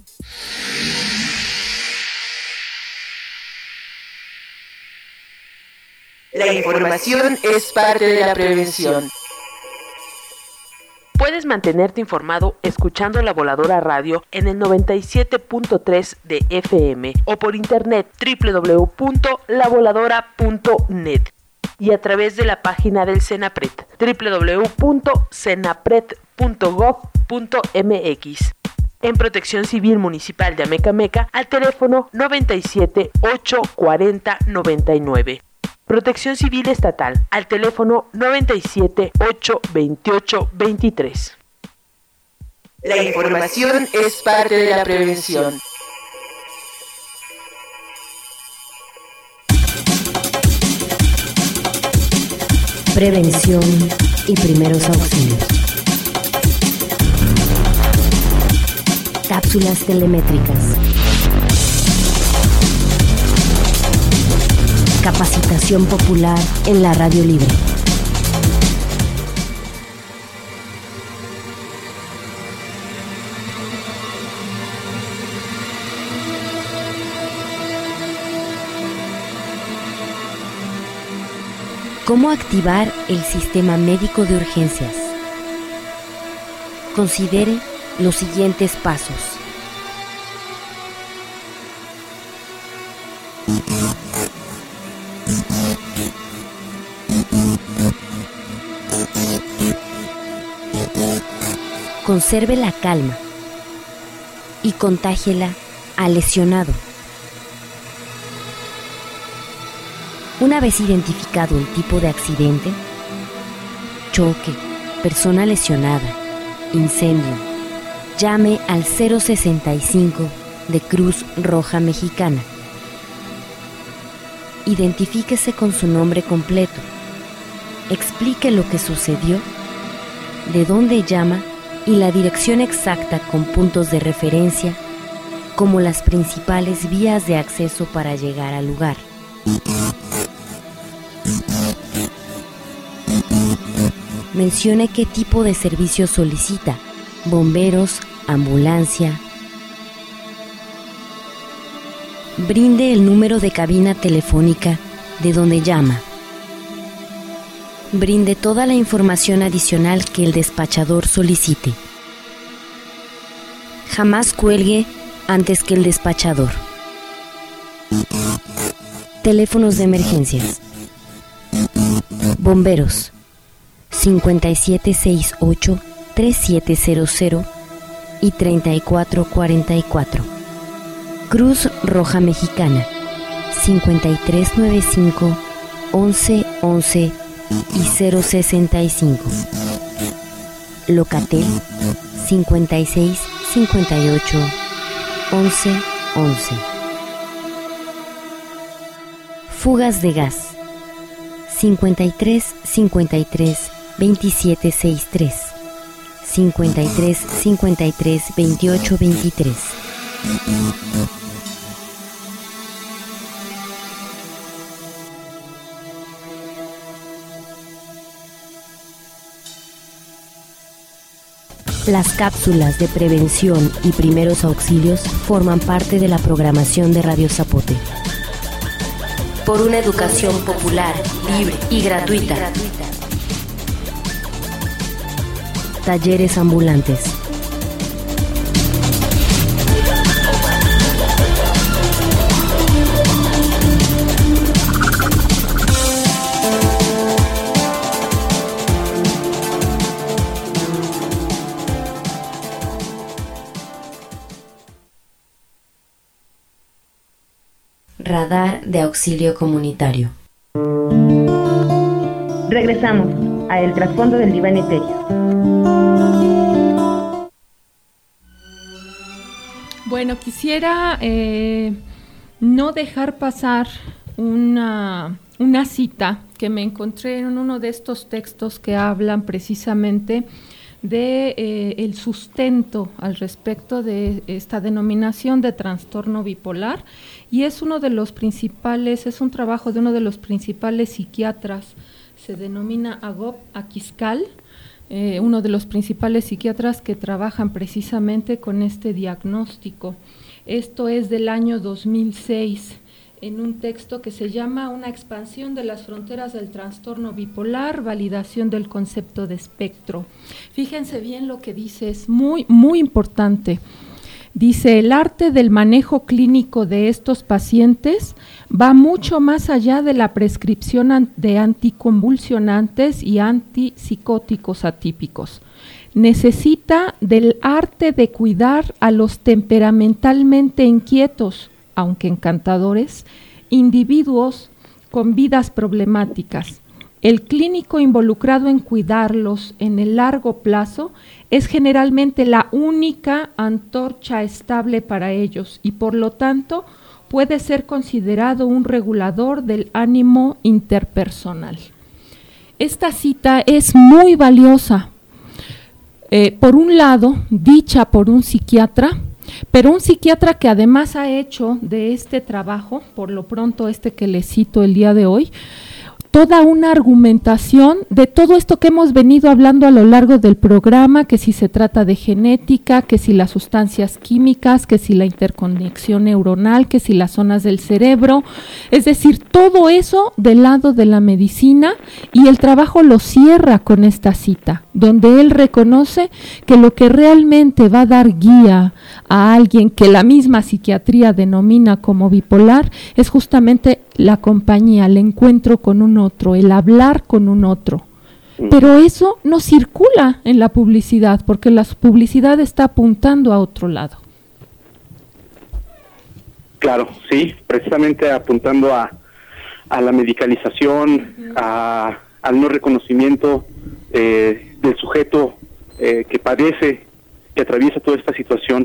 La información es parte de la prevención. Puedes mantenerte informado escuchando La Voladora Radio en el 97.3 de FM o por internet www.lavoladora.net y a través de la página del Senapred www.senapred.gov.mx. En Protección Civil Municipal de Amecameca al teléfono 97 840 99. Protección Civil Estatal al teléfono 97 828 23. La información es parte de la prevención. prevención y primeros auxilios. Cápsulas telemétricas. Capacitación popular en la radio libre. ¿Cómo activar el sistema médico de urgencias? Considere los siguientes pasos. Conserve la calma y contágiela al lesionado. Una vez identificado el tipo de accidente, choque, persona lesionada, incendio, llame al 065 de Cruz Roja Mexicana. Identifíquese con su nombre completo. Explique lo que sucedió, de dónde llama y la dirección exacta con puntos de referencia, como las principales vías de acceso para llegar al lugar. Mencione qué tipo de servicio solicita: bomberos, ambulancia. Brinde el número de cabina telefónica de donde llama. Brinde toda la información adicional que el despachador solicite. Jamás cuelgue antes que el despachador. Teléfonos de emergencias. Bomberos 5768-3700 y 3444. Cruz Roja Mexicana 5395-1111 y 065. Locatel 5658-1111. Fugas de gas 5353-2763, 5353-2823. Las cápsulas de prevención y primeros auxilios forman parte de la programación de Radio Zapote. Por una educación popular, libre y gratuita. Talleres ambulantes. Radar de auxilio comunitario. Regresamos a El Trasfondo del Diván Etéreo. Bueno, quisiera no dejar pasar una cita que me encontré en uno de estos textos que hablan precisamente de el sustento al respecto de esta denominación de trastorno bipolar, y es uno de los principales, es un trabajo de uno de los principales psiquiatras, se denomina Agop Aquiscal, uno de los principales psiquiatras que trabajan precisamente con este diagnóstico. Esto es del año 2006, en un texto que se llama Una expansión de las fronteras del trastorno bipolar, validación del concepto de espectro. Fíjense bien lo que dice, es muy, muy importante. Dice, el arte del manejo clínico de estos pacientes va mucho más allá de la prescripción de anticonvulsionantes y antipsicóticos atípicos. Necesita del arte de cuidar a los temperamentalmente inquietos, aunque encantadores, individuos con vidas problemáticas. El clínico involucrado en cuidarlos en el largo plazo es generalmente la única antorcha estable para ellos y por lo tanto puede ser considerado un regulador del ánimo interpersonal. esta cita es muy valiosa. Por un lado, dicha por un psiquiatra, pero un psiquiatra que además ha hecho de este trabajo, por lo pronto que le cito el día de hoy, toda una argumentación de todo esto que hemos venido hablando a lo largo del programa, que si se trata de genética, que si las sustancias químicas, que si la interconexión neuronal, que si las zonas del cerebro, es decir, todo eso del lado de la medicina, y el trabajo lo cierra con esta cita, donde él reconoce que lo que realmente va a dar guía a alguien que la misma psiquiatría denomina como bipolar es justamente la compañía, el encuentro con un otro, el hablar con un otro. Pero eso no circula en la publicidad, porque la publicidad está apuntando a otro lado. Claro, sí, precisamente apuntando a la medicalización, al no reconocimiento del sujeto que padece, que atraviesa toda esta situación.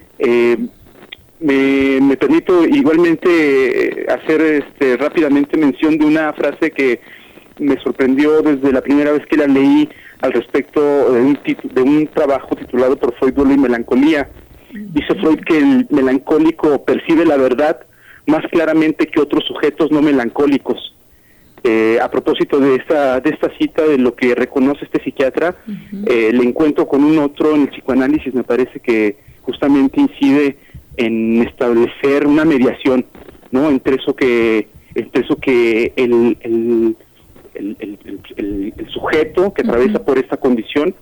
Me permito igualmente hacer rápidamente mención de una frase que me sorprendió desde la primera vez que la leí al respecto de un trabajo titulado por Freud, Duelo y Melancolía. Dice Freud que el melancólico percibe la verdad más claramente que otros sujetos no melancólicos. A propósito de esta cita, de lo que reconoce este psiquiatra, el encuentro con un otro en el psicoanálisis me parece que justamente incide en establecer una mediación, ¿no? Entre eso que el sujeto que atraviesa por esta condición,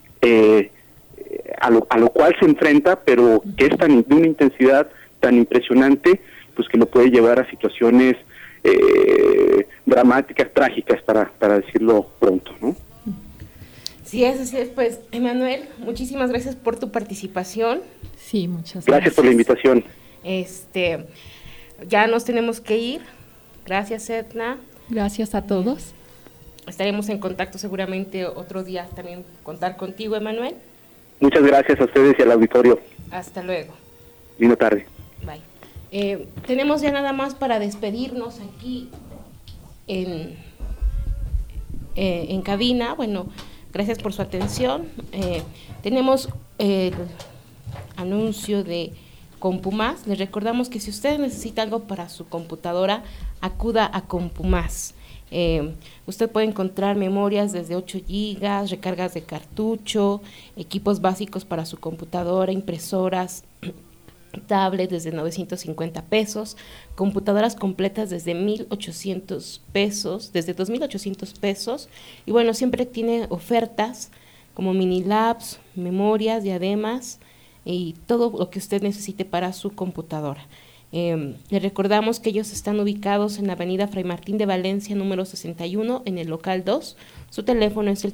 a lo cual se enfrenta, pero que es de una intensidad tan impresionante, pues que lo puede llevar a situaciones dramáticas, trágicas, para decirlo pronto, ¿no? Sí, así es, pues, Emanuel, muchísimas gracias por tu participación. Sí, muchas gracias. Gracias por la invitación. Ya nos tenemos que ir. Gracias, Edna. Gracias a todos. Estaremos en contacto seguramente otro día también contar contigo, Emanuel. Muchas gracias a ustedes y al auditorio. Hasta luego. Linda tarde. Bye. Tenemos ya nada más para despedirnos aquí en cabina. Bueno, gracias por su atención. Tenemos el anuncio de Compumás. Les recordamos que si usted necesita algo para su computadora, acuda a Compumás. Usted puede encontrar memorias desde 8 GB, recargas de cartucho, equipos básicos para su computadora, impresoras, tablets desde 950 pesos, computadoras completas desde 1,800 pesos, desde 2,800 pesos, y bueno, siempre tiene ofertas como mini labs, memorias, diademas y todo lo que usted necesite para su computadora. Le recordamos que ellos están ubicados en la avenida Fray Martín de Valencia, número 61, en el local 2. Su teléfono es el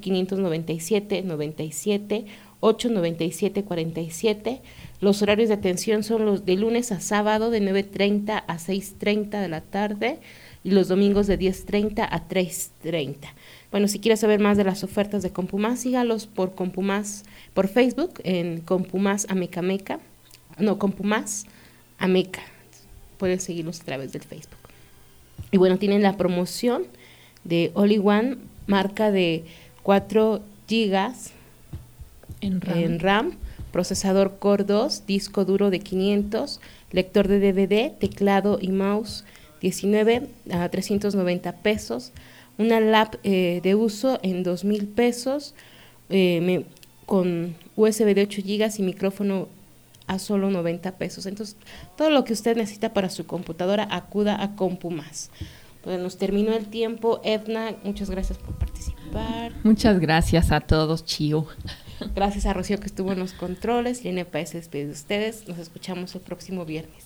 597-97-897-47. Los horarios de atención son los de lunes a sábado de 9:30 a 6:30 de la tarde y los domingos de 10:30 a 3:30. Bueno, si quieres saber más de las ofertas de Compumás, sígalos por Compumás, por Facebook, en Compumás Amecameca. No, Compumás Ameca. Pueden seguirlos a través del Facebook. Y bueno, tienen la promoción de All in One, marca de 4 GB en RAM, procesador Core 2, disco duro de 500, lector de DVD, teclado y mouse 19 a 390 pesos, una lap de uso en 2,000 pesos, con USB de 8 GB y micrófono a solo 90 pesos. Entonces, todo lo que usted necesita para su computadora, acuda a Compumás. Pues nos terminó el tiempo. Edna, muchas gracias por participar. Muchas gracias a todos, Chío. Gracias a Rocío que estuvo en los controles. Irene Páez se despide de ustedes. Nos escuchamos el próximo viernes.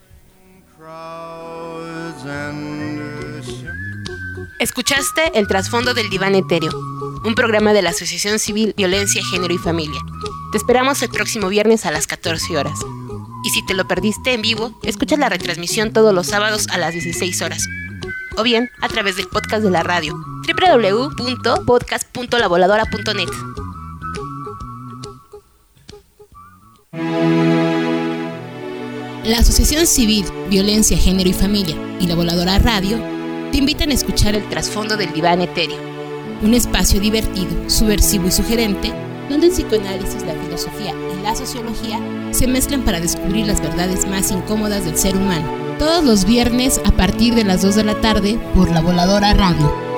Escuchaste El Trasfondo del Diván Etéreo, un programa de la Asociación Civil Violencia, Género y Familia. Te esperamos el próximo viernes a las 14 horas. Y si te lo perdiste en vivo, escucha la retransmisión todos los sábados a las 16 horas. O bien, a través del podcast de la radio, www.podcast.lavoladora.net. La Asociación Civil Violencia, Género y Familia y La Voladora Radio te invitan a escuchar El Trasfondo del Diván Etéreo, un espacio divertido, subversivo y sugerente, donde el psicoanálisis, la filosofía y la sociología se mezclan para descubrir las verdades más incómodas del ser humano. Todos los viernes a partir de las 2 de la tarde por La Voladora Radio.